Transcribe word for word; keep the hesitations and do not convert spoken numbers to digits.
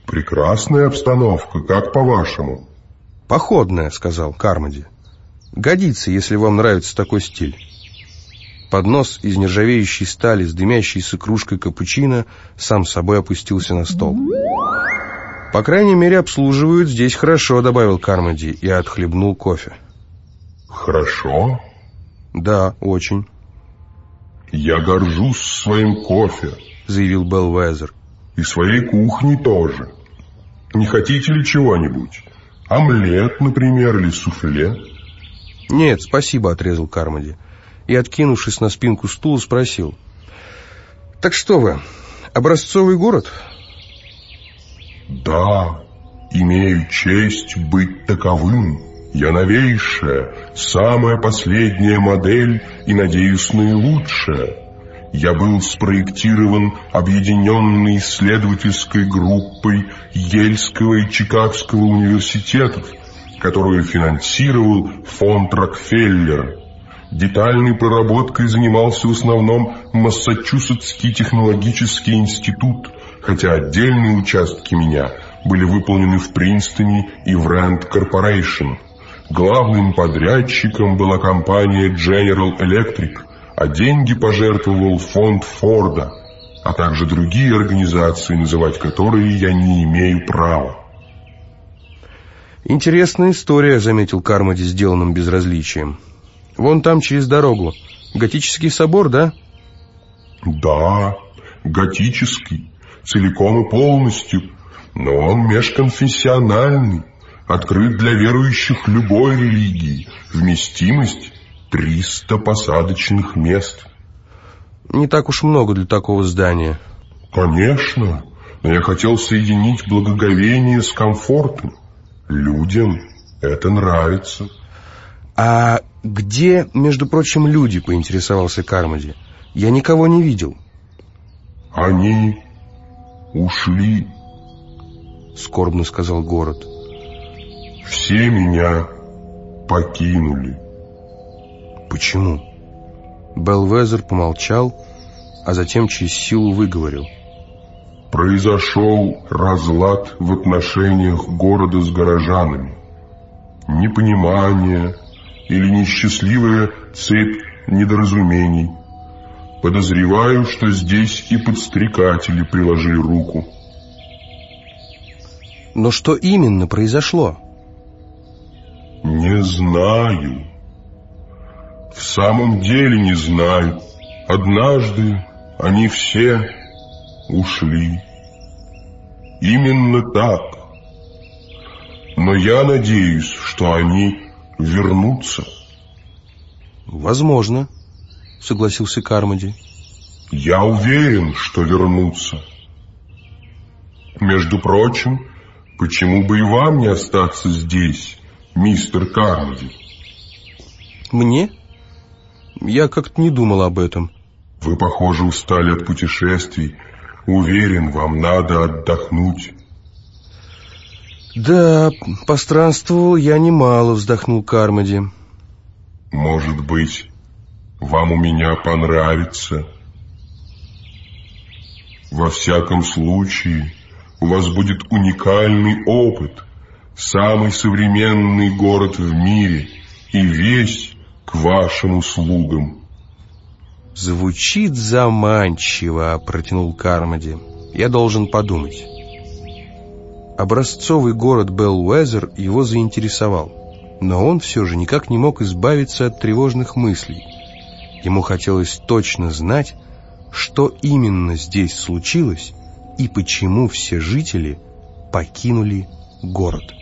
Прекрасная обстановка, как по-вашему? Походная, сказал Кармоди. Годится, если вам нравится такой стиль. Поднос из нержавеющей стали с дымящейся кружкой капучино сам собой опустился на стол. По крайней мере, обслуживают здесь хорошо, добавил Кармоди и отхлебнул кофе. Хорошо? Да, очень. Я горжусь своим кофе, заявил Беллвезер. И своей кухней тоже. Не хотите ли чего-нибудь? Омлет, например, или суфле? Нет, спасибо, отрезал Кармоди. И, откинувшись на спинку стула, спросил. Так что вы, образцовый город? Да, имею честь быть таковым. Я новейшая, самая последняя модель и, надеюсь, наилучшая. Я был спроектирован объединенной исследовательской группой Ельского и Чикагского университетов, которую финансировал фонд Рокфеллера. Детальной проработкой занимался в основном Массачусетский технологический институт, хотя отдельные участки меня были выполнены в Принстоне и в Rand Corporation. Главным подрядчиком была компания General Electric, а деньги пожертвовал фонд Форда, а также другие организации, называть которые я не имею права. Интересная история, заметил Кармоди сделанным безразличием. Вон там, через дорогу, готический собор, да? Да, готический, целиком и полностью, но он межконфессиональный, открыт для верующих любой религии, вместимость триста посадочных мест. Не так уж много для такого здания. Конечно, но я хотел соединить благоговение с комфортом. Людям это нравится. А где, между прочим, люди, поинтересовался Кармоди? Я никого не видел. Они ушли, скорбно сказал город. Все меня покинули. Почему? Беллвезер помолчал, а затем через силу выговорил. Произошел разлад в отношениях города с горожанами. Непонимание или несчастливая цепь недоразумений. Подозреваю, что здесь и подстрекатели приложили руку. Но что именно произошло? Не знаю. В самом деле не знаю. Однажды они все ушли. Именно так. Но я надеюсь, что они вернутся. Возможно, согласился Кармоди. Я уверен, что вернутся. Между прочим, почему бы и вам не остаться здесь, мистер Кармоди? Мне? Я как-то не думал об этом. Вы, похоже, устали от путешествий. Уверен, вам надо отдохнуть. Да, постранствовал я немало, вздохнул Кармоди. Может быть, вам у меня понравится. Во всяком случае, у вас будет уникальный опыт. Самый современный город в мире и весь к вашим услугам. Звучит заманчиво, протянул Кармоди. Я должен подумать. Образцовый город Беллвезер его заинтересовал, но он все же никак не мог избавиться от тревожных мыслей. Ему хотелось точно знать, что именно здесь случилось и почему все жители покинули город.